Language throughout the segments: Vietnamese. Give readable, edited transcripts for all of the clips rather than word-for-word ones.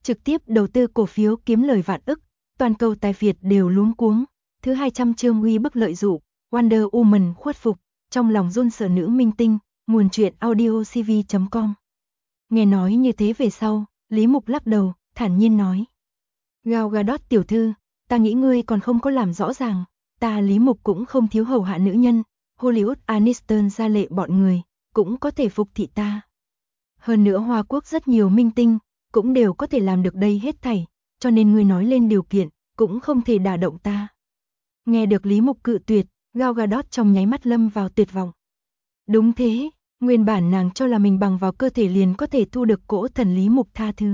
trực tiếp đầu tư cổ phiếu kiếm lời vạn ức, toàn cầu tài phiệt đều luống cuống. Thứ 200 chương uy bức lợi dụ, Wonder Woman khuất phục, trong lòng run sợ nữ minh tinh, nguồn truyện audiocv.com. Nghe nói như thế về sau, Lý Mục lắc đầu, thản nhiên nói. Gal Gadot tiểu thư, ta nghĩ ngươi còn không có làm rõ ràng, ta Lý Mục cũng không thiếu hầu hạ nữ nhân, Hollywood Aniston gia lệ bọn người, cũng có thể phục thị ta. Hơn nữa Hoa Quốc rất nhiều minh tinh, cũng đều có thể làm được đây hết thảy, cho nên ngươi nói lên điều kiện, cũng không thể đả động ta. Nghe được Lý Mục cự tuyệt, Gal Gadot trong nháy mắt lâm vào tuyệt vọng. Đúng thế, nguyên bản nàng cho là mình bằng vào cơ thể liền có thể thu được cỗ thần Lý Mục tha thứ.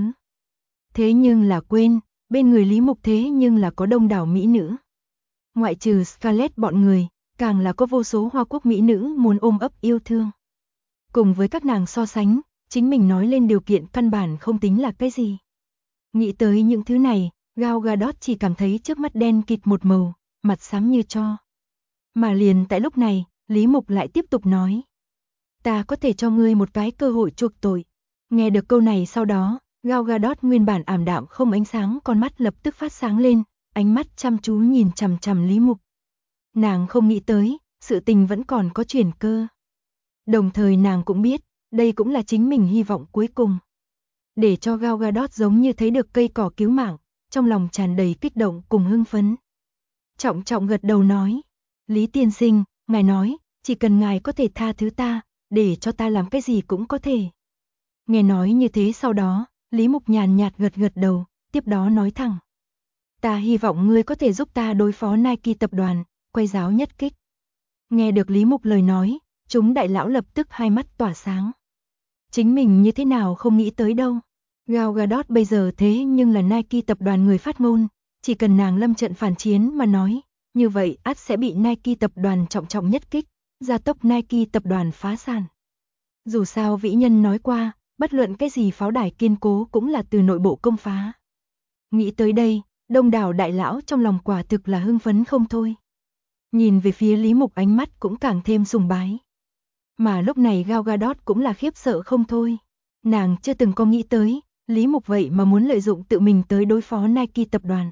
Thế nhưng là quên, bên người Lý Mục thế nhưng là có đông đảo mỹ nữ. Ngoại trừ Scarlett bọn người, càng là có vô số Hoa Quốc mỹ nữ muốn ôm ấp yêu thương. Cùng với các nàng so sánh, chính mình nói lên điều kiện căn bản không tính là cái gì. Nghĩ tới những thứ này, Gal Gadot chỉ cảm thấy trước mắt đen kịt một màu, mặt xám như tro. Mà liền tại lúc này, Lý Mục lại tiếp tục nói. Ta có thể cho ngươi một cái cơ hội chuộc tội. Nghe được câu này sau đó, Gal Gadot nguyên bản ảm đạm không ánh sáng con mắt lập tức phát sáng lên, ánh mắt chăm chú nhìn chằm chằm Lý Mục. Nàng không nghĩ tới, sự tình vẫn còn có chuyển cơ. Đồng thời nàng cũng biết, đây cũng là chính mình hy vọng cuối cùng. Để cho Gal Gadot giống như thấy được cây cỏ cứu mạng, trong lòng tràn đầy kích động cùng hưng phấn. Trọng trọng gật đầu nói, Lý tiên sinh, ngài nói, chỉ cần ngài có thể tha thứ ta, để cho ta làm cái gì cũng có thể. Nghe nói như thế sau đó, Lý Mục nhàn nhạt gật gật đầu, tiếp đó nói thẳng. Ta hy vọng ngươi có thể giúp ta đối phó Nike tập đoàn, quay giáo nhất kích. Nghe được Lý Mục lời nói, chúng đại lão lập tức hai mắt tỏa sáng. Chính mình như thế nào không nghĩ tới đâu. Gal Gadot bây giờ thế nhưng là Nike tập đoàn người phát ngôn, chỉ cần nàng lâm trận phản chiến mà nói, như vậy ắt sẽ bị Nike tập đoàn trọng trọng nhất kích, gia tốc Nike tập đoàn phá sản. Dù sao vĩ nhân nói qua, bất luận cái gì pháo đài kiên cố cũng là từ nội bộ công phá. Nghĩ tới đây, đông đảo đại lão trong lòng quả thực là hưng phấn không thôi. Nhìn về phía Lý Mục ánh mắt cũng càng thêm sùng bái. Mà lúc này Gal Gadot cũng là khiếp sợ không thôi. Nàng chưa từng có nghĩ tới, Lý Mục vậy mà muốn lợi dụng tự mình tới đối phó Nike tập đoàn.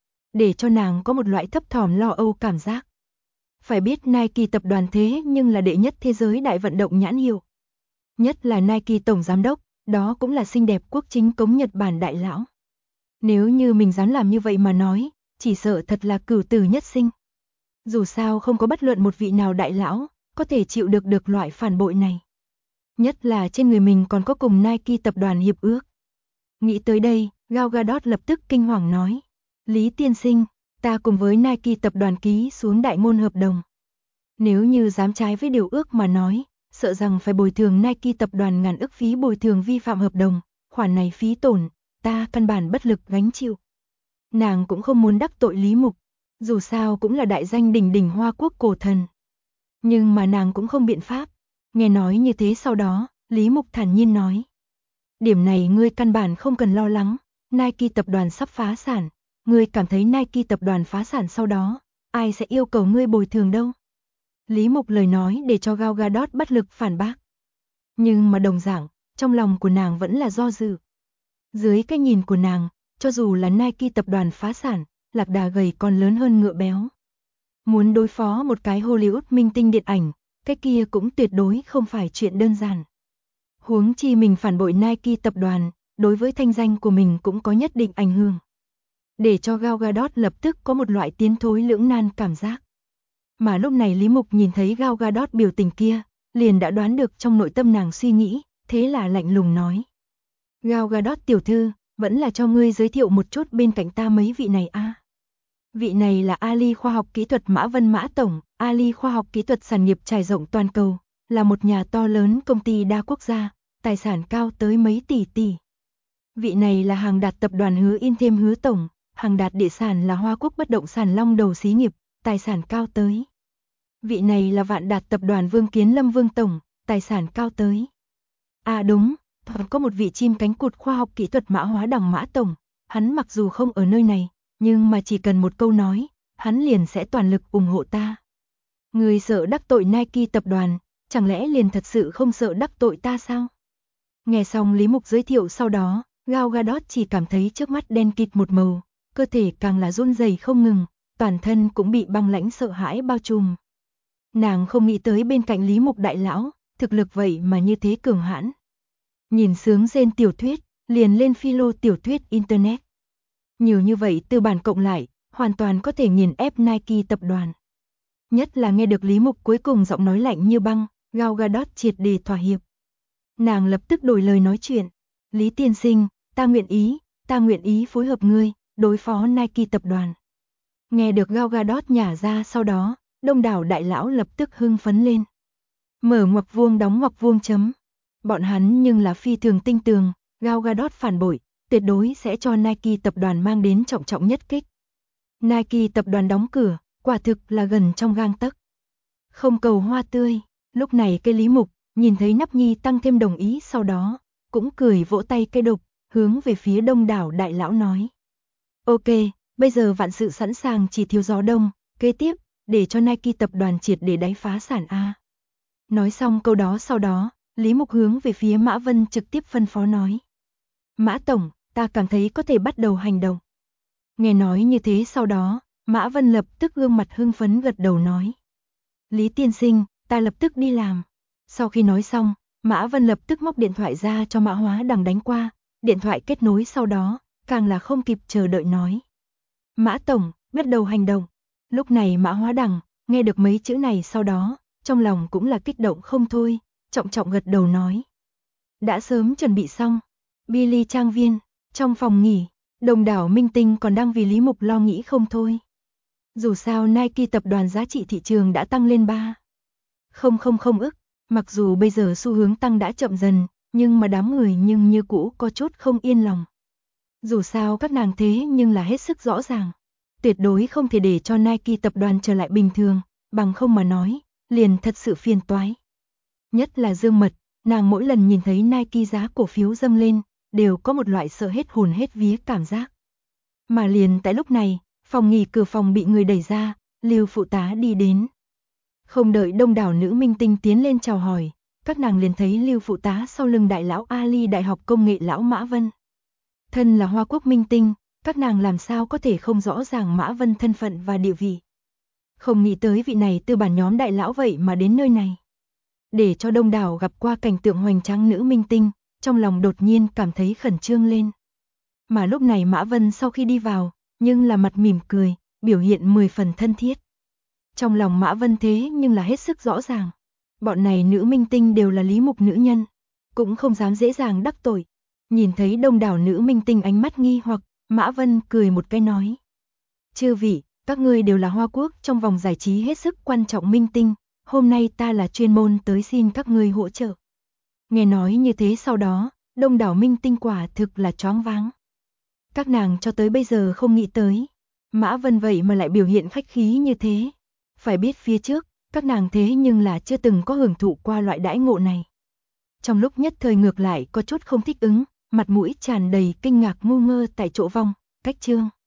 Để cho nàng có một loại thấp thỏm lo âu cảm giác. Phải biết Nike tập đoàn thế nhưng là đệ nhất thế giới đại vận động nhãn hiệu. Nhất là Nike tổng giám đốc, đó cũng là xinh đẹp quốc chính cống Nhật Bản đại lão. Nếu như mình dám làm như vậy mà nói, chỉ sợ thật là cửu tử nhất sinh. Dù sao không có bất luận một vị nào đại lão có thể chịu được loại phản bội này. Nhất là trên người mình còn có cùng Nike tập đoàn hiệp ước. Nghĩ tới đây, Gal Gadot lập tức kinh hoàng nói. Lý tiên sinh, ta cùng với Nike tập đoàn ký xuống đại ngôn hợp đồng. Nếu như dám trái với điều ước mà nói, sợ rằng phải bồi thường Nike tập đoàn ngàn ức phí bồi thường vi phạm hợp đồng, khoản này phí tổn, ta căn bản bất lực gánh chịu. Nàng cũng không muốn đắc tội Lý Mục, dù sao cũng là đại danh đỉnh đỉnh Hoa Quốc cổ thần. Nhưng mà nàng cũng không biện pháp. Nghe nói như thế sau đó, Lý Mục thản nhiên nói. Điểm này ngươi căn bản không cần lo lắng, Nike tập đoàn sắp phá sản. Ngươi cảm thấy Nike tập đoàn phá sản sau đó, ai sẽ yêu cầu ngươi bồi thường đâu? Lý Mục lời nói để cho Gal Gadot bất lực phản bác. Nhưng mà đồng dạng, trong lòng của nàng vẫn là do dự. Dưới cái nhìn của nàng, cho dù là Nike tập đoàn phá sản, lạc đà gầy còn lớn hơn ngựa béo. Muốn đối phó một cái Hollywood minh tinh điện ảnh, cái kia cũng tuyệt đối không phải chuyện đơn giản. Huống chi mình phản bội Nike tập đoàn, đối với thanh danh của mình cũng có nhất định ảnh hưởng. Để cho Gal Gadot lập tức có một loại tiến thối lưỡng nan cảm giác. Mà lúc này Lý Mục nhìn thấy Gal Gadot biểu tình kia, liền đã đoán được trong nội tâm nàng suy nghĩ, thế là lạnh lùng nói. Gal Gadot tiểu thư, vẫn là cho ngươi giới thiệu một chút bên cạnh ta mấy vị này a. Vị này là Ali khoa học kỹ thuật Mã Vân Mã Tổng, Ali khoa học kỹ thuật sản nghiệp trải rộng toàn cầu, là một nhà to lớn công ty đa quốc gia, tài sản cao tới mấy tỷ tỷ. Vị này là Hàng Đạt tập đoàn Hứa In thêm Hứa Tổng, Hàng Đạt địa sản là Hoa Quốc bất động sản long đầu xí nghiệp, tài sản cao tới. Vị này là Vạn Đạt tập đoàn Vương Kiến Lâm Vương Tổng, tài sản cao tới. À đúng, còn có một vị chim cánh cụt khoa học kỹ thuật Mã Hóa Đằng Mã Tổng, hắn mặc dù không ở nơi này, nhưng mà chỉ cần một câu nói, hắn liền sẽ toàn lực ủng hộ ta. Người sợ đắc tội Nike tập đoàn, chẳng lẽ liền thật sự không sợ đắc tội ta sao? Nghe xong Lý Mục giới thiệu sau đó, Gal Gadot chỉ cảm thấy trước mắt đen kịt một màu, cơ thể càng là run rẩy không ngừng, toàn thân cũng bị băng lãnh sợ hãi bao trùm. Nàng không nghĩ tới bên cạnh Lý Mục đại lão, thực lực vậy mà như thế cường hãn. Nhìn sướng rên tiểu thuyết, liền lên philo tiểu thuyết internet. Nhiều như vậy tư bản cộng lại, hoàn toàn có thể nghiền ép Nike tập đoàn. Nhất là nghe được Lý Mục cuối cùng giọng nói lạnh như băng, Gal Gadot triệt để thỏa hiệp. Nàng lập tức đổi lời nói chuyện. Lý tiên sinh, ta nguyện ý phối hợp ngươi, đối phó Nike tập đoàn. Nghe được Gal Gadot nhả ra sau đó, đông đảo đại lão lập tức hưng phấn lên. Mở ngoặc vuông đóng ngoặc vuông chấm. Bọn hắn nhưng là phi thường tinh tường, Gal Gadot phản bội, tuyệt đối sẽ cho Nike tập đoàn mang đến trọng trọng nhất kích. Nike tập đoàn đóng cửa, quả thực là gần trong gang tấc. Không cầu hoa tươi, lúc này cây Lý Mục, nhìn thấy Nắp Nhi tăng thêm đồng ý sau đó, cũng cười vỗ tay cây đục, hướng về phía đông đảo đại lão nói. Ok, bây giờ vạn sự sẵn sàng chỉ thiếu gió đông, kế tiếp, để cho Nike tập đoàn triệt để đáy phá sản A. Nói xong câu đó sau đó, Lý Mục hướng về phía Mã Vân trực tiếp phân phó nói. Mã Tổng, ta cảm thấy có thể bắt đầu hành động. Nghe nói như thế sau đó, Mã Vân lập tức gương mặt hưng phấn gật đầu nói. Lý tiên sinh, ta lập tức đi làm. Sau khi nói xong, Mã Vân lập tức móc điện thoại ra cho Mã Hóa Đằng đánh qua, điện thoại kết nối sau đó, càng là không kịp chờ đợi nói. Mã Tổng, bắt đầu hành động. Lúc này Mã Hóa Đằng, nghe được mấy chữ này sau đó, trong lòng cũng là kích động không thôi, trọng trọng gật đầu nói. Đã sớm chuẩn bị xong. Billy trang viên, trong phòng nghỉ, đông đảo minh tinh còn đang vì Lý Mục lo nghĩ không thôi. Dù sao Nike tập đoàn giá trị thị trường đã tăng lên 3,000 ức, mặc dù bây giờ xu hướng tăng đã chậm dần, nhưng mà đám người nhưng như cũ có chút không yên lòng. Dù sao các nàng thế nhưng là hết sức rõ ràng, tuyệt đối không thể để cho Nike tập đoàn trở lại bình thường, bằng không mà nói, liền thật sự phiền toái. Nhất là Dương Mật, nàng mỗi lần nhìn thấy Nike giá cổ phiếu dâng lên, đều có một loại sợ hết hồn hết vía cảm giác. Mà liền tại lúc này, phòng nghỉ cửa phòng bị người đẩy ra, Lưu phụ tá đi đến. Không đợi đông đảo nữ minh tinh tiến lên chào hỏi, các nàng liền thấy Lưu phụ tá sau lưng đại lão Ali Đại học Công nghệ lão Mã Vân. Thân là Hoa Quốc minh tinh, các nàng làm sao có thể không rõ ràng Mã Vân thân phận và địa vị. Không nghĩ tới vị này tư bản nhóm đại lão vậy mà đến nơi này. Để cho đông đảo gặp qua cảnh tượng hoành tráng nữ minh tinh, trong lòng đột nhiên cảm thấy khẩn trương lên. Mà lúc này Mã Vân sau khi đi vào, nhưng là mặt mỉm cười, biểu hiện 10 phần thân thiết. Trong lòng Mã Vân thế nhưng là hết sức rõ ràng. Bọn này nữ minh tinh đều là Lý Mục nữ nhân, cũng không dám dễ dàng đắc tội. Nhìn thấy đông đảo nữ minh tinh ánh mắt nghi hoặc, Mã Vân cười một cái nói. Chư vị, các ngươi đều là Hoa Quốc trong vòng giải trí hết sức quan trọng minh tinh, hôm nay ta là chuyên môn tới xin các ngươi hỗ trợ. Nghe nói như thế sau đó, đông đảo minh tinh quả thực là choáng váng. Các nàng cho tới bây giờ không nghĩ tới, Mã Vân vậy mà lại biểu hiện khách khí như thế. Phải biết phía trước, các nàng thế nhưng là chưa từng có hưởng thụ qua loại đãi ngộ này. Trong lúc nhất thời ngược lại có chút không thích ứng, mặt mũi tràn đầy kinh ngạc ngu ngơ tại chỗ vong, cách chương.